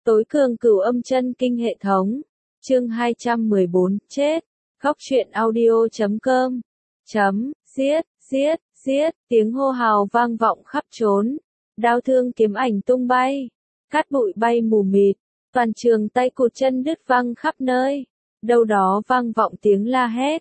Tối cường cửu âm chân kinh hệ thống. Chương 214, chết. Góc truyện audio.com. Giết, giết, giết, tiếng hô hào vang vọng khắp trốn. Đao thương kiếm ảnh tung bay. Cát bụi bay mù mịt. Toàn trường tay cụt chân đứt văng khắp nơi. Đâu đó vang vọng tiếng la hét.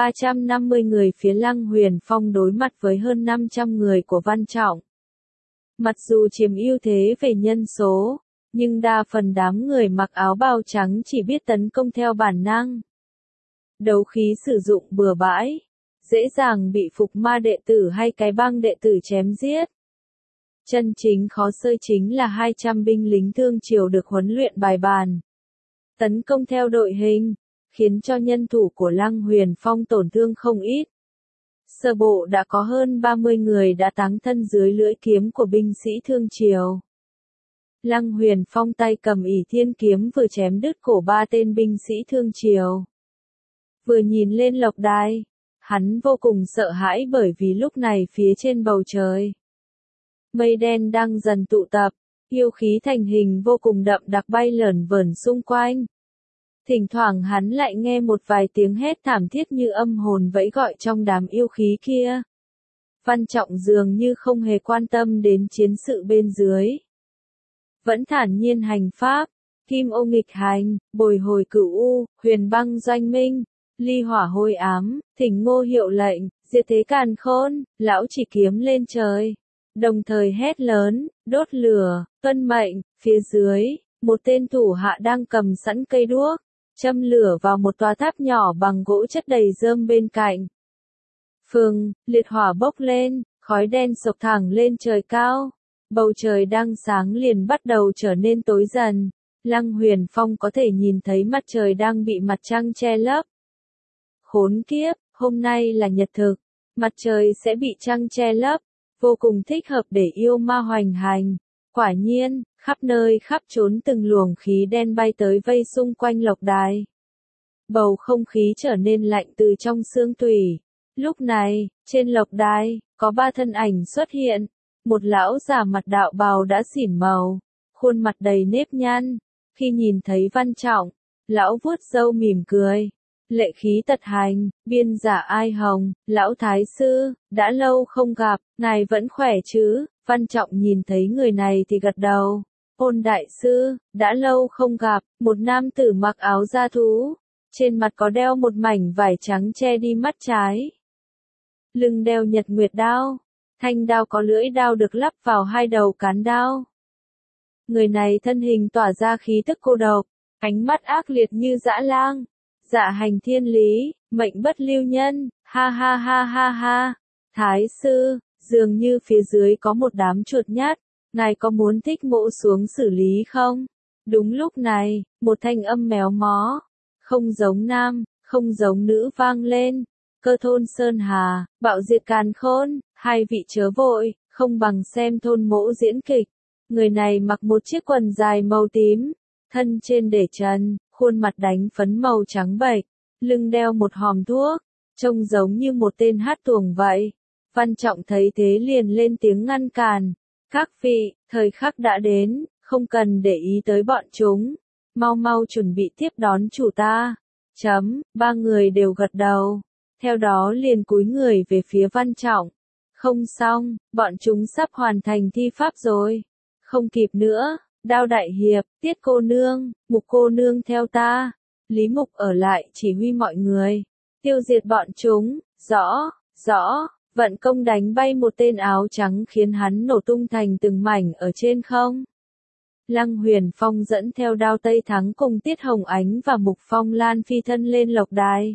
350 người phía Lăng Huyền Phong đối mặt với hơn 500 người của Văn Trọng. Mặc dù chiếm ưu thế về nhân số, nhưng đa phần đám người mặc áo bào trắng chỉ biết tấn công theo bản năng. Đấu khí sử dụng bừa bãi, dễ dàng bị phục ma đệ tử hay cái bang đệ tử chém giết. Chân chính khó sơi chính là 200 binh lính thương triều được huấn luyện bài bản. Tấn công theo đội hình, khiến cho nhân thủ của Lăng Huyền Phong tổn thương không ít. Sơ bộ đã có hơn 30 người đã táng thân dưới lưỡi kiếm của binh sĩ thương triều. Lăng Huyền Phong tay cầm ỷ thiên kiếm vừa chém đứt cổ 3 tên binh sĩ thương triều. Vừa nhìn lên lộc đài, hắn vô cùng sợ hãi bởi vì lúc này phía trên bầu trời, mây đen đang dần tụ tập, yêu khí thành hình vô cùng đậm đặc bay lởn vởn xung quanh. Thỉnh thoảng hắn lại nghe một vài tiếng hét thảm thiết như âm hồn vẫy gọi trong đám yêu khí kia. Văn Trọng dường như không hề quan tâm đến chiến sự bên dưới. Vẫn thản nhiên hành pháp, kim ô nghịch hành, bồi hồi cửu u, huyền băng doanh minh, ly hỏa hôi ám, thỉnh ngô hiệu lệnh, diệt thế càn khôn, lão chỉ kiếm lên trời. Đồng thời hét lớn, đốt lửa, tuân mệnh, phía dưới, một tên thủ hạ đang cầm sẵn cây đuốc, châm lửa vào một tòa tháp nhỏ bằng gỗ chất đầy rơm bên cạnh. Phừng, liệt hỏa bốc lên, khói đen sộc thẳng lên trời cao. Bầu trời đang sáng liền bắt đầu trở nên tối dần. Lăng Huyền Phong có thể nhìn thấy mặt trời đang bị mặt trăng che lấp. Khốn kiếp, hôm nay là nhật thực, mặt trời sẽ bị trăng che lấp, vô cùng thích hợp để yêu ma hoành hành. Quả nhiên, khắp nơi khắp trốn từng luồng khí đen bay tới vây xung quanh lộc đài. Bầu không khí trở nên lạnh từ trong xương tủy. Lúc này, trên lộc đài, có 3 thân ảnh xuất hiện. Một lão già mặt đạo bào đã xỉn màu, khuôn mặt đầy nếp nhăn. Khi nhìn thấy Văn Trọng, lão vuốt râu mỉm cười. Lệ khí tật hành, biên giả ai hồng, lão thái sư, đã lâu không gặp, ngài vẫn khỏe chứ? Văn Trọng nhìn thấy người này thì gật đầu. Ôn đại sư, đã lâu không gặp, một nam tử mặc áo da thú, trên mặt có đeo một mảnh vải trắng che đi mắt trái. Lưng đeo nhật nguyệt đao, thanh đao có lưỡi đao được lắp vào 2 đầu cán đao. Người này thân hình tỏa ra khí tức cô độc, ánh mắt ác liệt như dã lang, dạ hành thiên lý, mệnh bất lưu nhân, ha ha ha ha ha. Thái sư, dường như phía dưới có một đám chuột nhát, ngài có muốn thích mộ xuống xử lý không? Đúng lúc này, một thanh âm méo mó, không giống nam, không giống nữ vang lên. Cơ thôn Sơn Hà, bạo diệt càn khôn, 2 vị chớ vội, không bằng xem thôn mỗ diễn kịch. Người này mặc một chiếc quần dài màu tím, thân trên để trần, khuôn mặt đánh phấn màu trắng bệch, lưng đeo một hòm thuốc, trông giống như một tên hát tuồng vậy. Văn Trọng thấy thế liền lên tiếng ngăn cản. Các vị, thời khắc đã đến, không cần để ý tới bọn chúng. Mau mau chuẩn bị tiếp đón chủ ta. 3 người đều gật đầu. Theo đó liền cúi người về phía Văn Trọng. Không xong, bọn chúng sắp hoàn thành thi pháp rồi. Không kịp nữa, Đao đại hiệp, Tiết cô nương, Mục cô nương theo ta. Lý Mục ở lại chỉ huy mọi người. Tiêu diệt bọn chúng, rõ, rõ. Vận công đánh bay một tên áo trắng khiến hắn nổ tung thành từng mảnh ở trên không. Lăng Huyền Phong dẫn theo Đao Tây Thắng cùng Tiết Hồng Ánh và Mục Phong Lan phi thân lên lộc đài.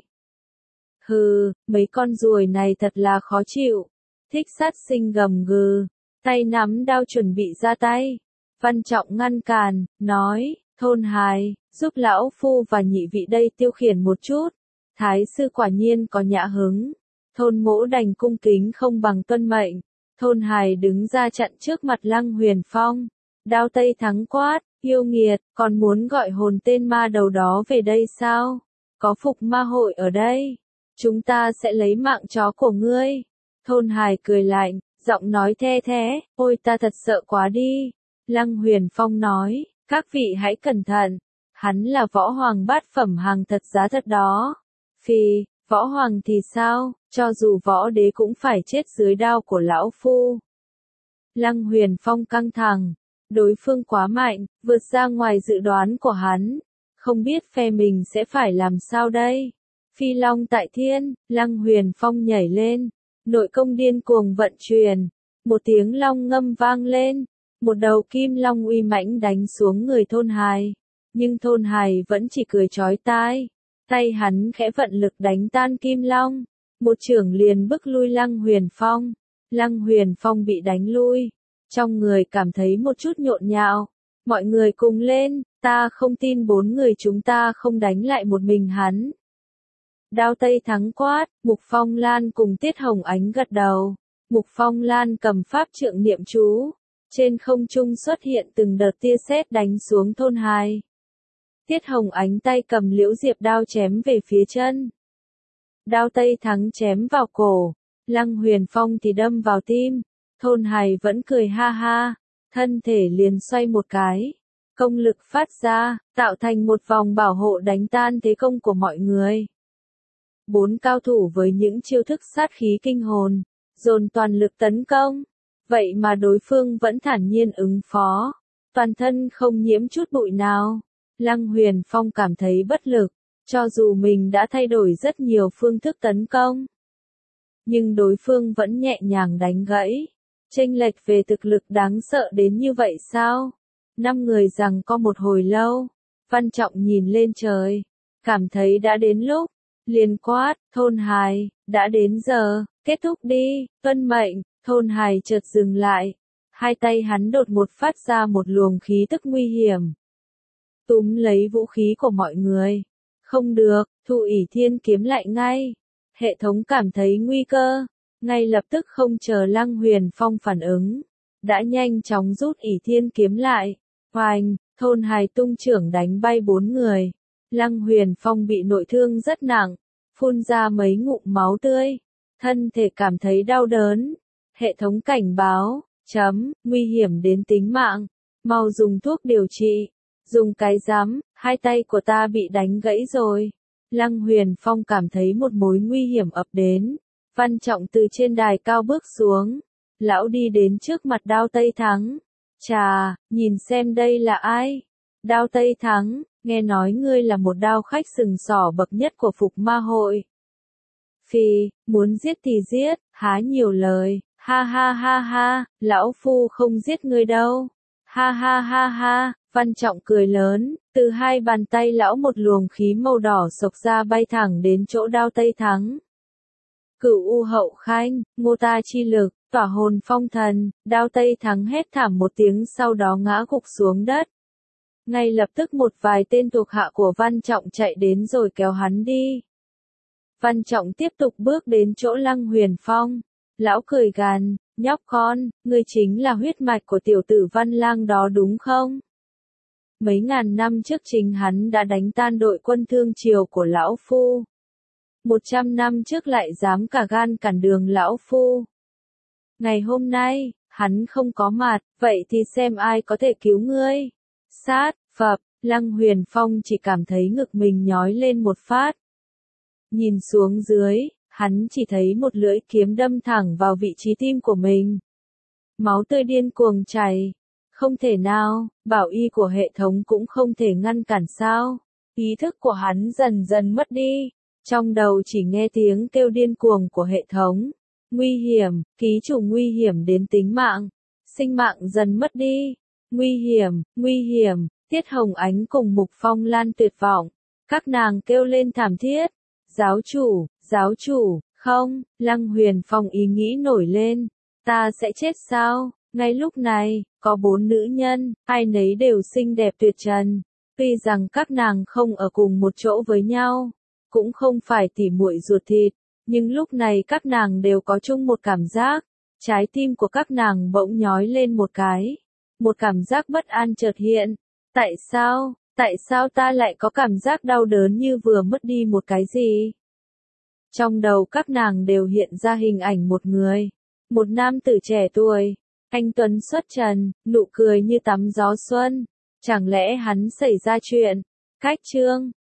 Hừ, mấy con ruồi này thật là khó chịu. Thích sát sinh gầm gừ, tay nắm đao chuẩn bị ra tay. Văn Trọng ngăn cản, nói, Thôn Hài, giúp lão phu và nhị vị đây tiêu khiển một chút. Thái sư quả nhiên có nhã hứng. Thôn mỗ đành cung kính không bằng tuân mệnh. Thôn Hài đứng ra chặn trước mặt Lăng Huyền Phong. Đao Tây Thắng quát, yêu nghiệt, còn muốn gọi hồn tên ma đầu đó về đây sao? Có phục ma hội ở đây. Chúng ta sẽ lấy mạng chó của ngươi. Thôn Hài cười lạnh, giọng nói the thế, ôi ta thật sợ quá đi. Lăng Huyền Phong nói, Các vị hãy cẩn thận, hắn là võ hoàng bát phẩm hàng thật giá thật đó. Phi, võ hoàng thì sao, cho dù võ đế cũng phải chết dưới đao của lão phu. Lăng Huyền Phong căng thẳng, đối phương quá mạnh, vượt ra ngoài dự đoán của hắn. Không biết phe mình sẽ phải làm sao đây? Phi long tại thiên, Lăng Huyền Phong nhảy lên, nội công điên cuồng vận chuyển, một tiếng long ngâm vang lên, một đầu kim long uy mãnh đánh xuống người Thôn Hài, nhưng Thôn Hài vẫn chỉ cười chói tai, tay hắn khẽ vận lực đánh tan kim long, một chưởng liền bức lui Lăng Huyền Phong. Lăng Huyền Phong bị đánh lui, trong người cảm thấy một chút nhộn nhạo, mọi người cùng lên, ta không tin 4 người chúng ta không đánh lại một mình hắn. Đao Tây Thắng quát, Mục Phong Lan cùng Tiết Hồng Ánh gật đầu. Mục Phong Lan cầm pháp trượng niệm chú, trên không trung xuất hiện từng đợt tia sét đánh xuống Thôn Hài. Tiết Hồng Ánh tay cầm liễu diệp đao chém về phía chân. Đao Tây Thắng chém vào cổ, Lăng Huyền Phong thì đâm vào tim. Thôn Hài vẫn cười ha ha, thân thể liền xoay một cái, công lực phát ra, tạo thành một vòng bảo hộ đánh tan thế công của mọi người. 4 cao thủ với những chiêu thức sát khí kinh hồn, dồn toàn lực tấn công, vậy mà đối phương vẫn thản nhiên ứng phó, toàn thân không nhiễm chút bụi nào. Lăng Huyền Phong cảm thấy bất lực, cho dù mình đã thay đổi rất nhiều phương thức tấn công, nhưng đối phương vẫn nhẹ nhàng đánh gãy. Chênh lệch về thực lực đáng sợ đến như vậy sao? 5 người giằng co một hồi lâu, Văn Trọng nhìn lên trời, cảm thấy đã đến lúc, liền quát, Thôn Hài, đã đến giờ, kết thúc đi, tuân mệnh. Thôn Hài chợt dừng lại, hai tay hắn đột ngột phát ra một luồng khí tức nguy hiểm, túm lấy vũ khí của mọi người. Không được, Thụ ỷ thiên kiếm lại ngay. Hệ thống cảm thấy nguy cơ, ngay lập tức không chờ Lăng Huyền Phong phản ứng, đã nhanh chóng rút ỷ thiên kiếm lại. Oanh, Thôn Hài tung chưởng đánh bay 4 người. Lăng Huyền Phong bị nội thương rất nặng, phun ra mấy ngụm máu tươi, thân thể cảm thấy đau đớn. Hệ thống cảnh báo, nguy hiểm đến tính mạng, mau dùng thuốc điều trị. Dùng cái rắm, hai tay của ta bị đánh gãy rồi. Lăng Huyền Phong cảm thấy một mối nguy hiểm ập đến. Văn Trọng từ trên đài cao bước xuống, lão đi đến trước mặt Đao Tây Thắng. Chà, nhìn xem đây là ai? Đao Tây Thắng, nghe nói ngươi là một đao khách sừng sỏ bậc nhất của Phục Ma hội. Phi, muốn giết thì giết, há nhiều lời, ha ha ha ha, lão phu không giết ngươi đâu. Ha ha ha ha, Văn Trọng cười lớn, từ hai bàn tay lão một luồng khí màu đỏ xộc ra bay thẳng đến chỗ Đao Tây Thắng. Cửu U Hậu Khanh, Ngô Ta chi lực, tỏa hồn phong thần. Đao Tây Thắng hét thảm một tiếng, sau đó ngã gục xuống đất. Ngay lập tức một vài tên thuộc hạ của Văn Trọng chạy đến rồi kéo hắn đi. Văn Trọng tiếp tục bước đến chỗ Lăng Huyền Phong. Lão cười gằn, nhóc con, ngươi chính là huyết mạch của tiểu tử Văn Lang đó đúng không? Mấy ngàn năm trước chính hắn đã đánh tan đội quân Thương Triều của lão phu. 100 năm trước lại dám cả gan cản đường lão phu. Ngày hôm nay, hắn không có mặt, vậy thì xem ai có thể cứu ngươi. Sát, phập, Lăng Huyền Phong chỉ cảm thấy ngực mình nhói lên một phát. Nhìn xuống dưới, hắn chỉ thấy một lưỡi kiếm đâm thẳng vào vị trí tim của mình. Máu tươi điên cuồng chảy. Không thể nào, bảo y của hệ thống cũng không thể ngăn cản sao. Ý thức của hắn dần dần mất đi. Trong đầu chỉ nghe tiếng kêu điên cuồng của hệ thống. Nguy hiểm, ký chủ nguy hiểm đến tính mạng. Sinh mạng dần mất đi. Nguy hiểm, Tiết Hồng Ánh cùng Mục Phong Lan tuyệt vọng. Các nàng kêu lên thảm thiết. Giáo chủ, không, Lăng Huyền Phong ý nghĩ nổi lên. Ta sẽ chết sao? Ngay lúc này, có 4 nữ nhân, ai nấy đều xinh đẹp tuyệt trần. Tuy rằng các nàng không ở cùng một chỗ với nhau, cũng không phải tỉ muội ruột thịt, nhưng lúc này các nàng đều có chung một cảm giác. Trái tim của các nàng bỗng nhói lên một cái. Một cảm giác bất an chợt hiện. Tại sao ta lại có cảm giác đau đớn như vừa mất đi một cái gì? Trong đầu các nàng đều hiện ra hình ảnh một người. Một nam tử trẻ tuổi, anh tuấn xuất trần, nụ cười như tắm gió xuân. Chẳng lẽ hắn xảy ra chuyện? Cách chương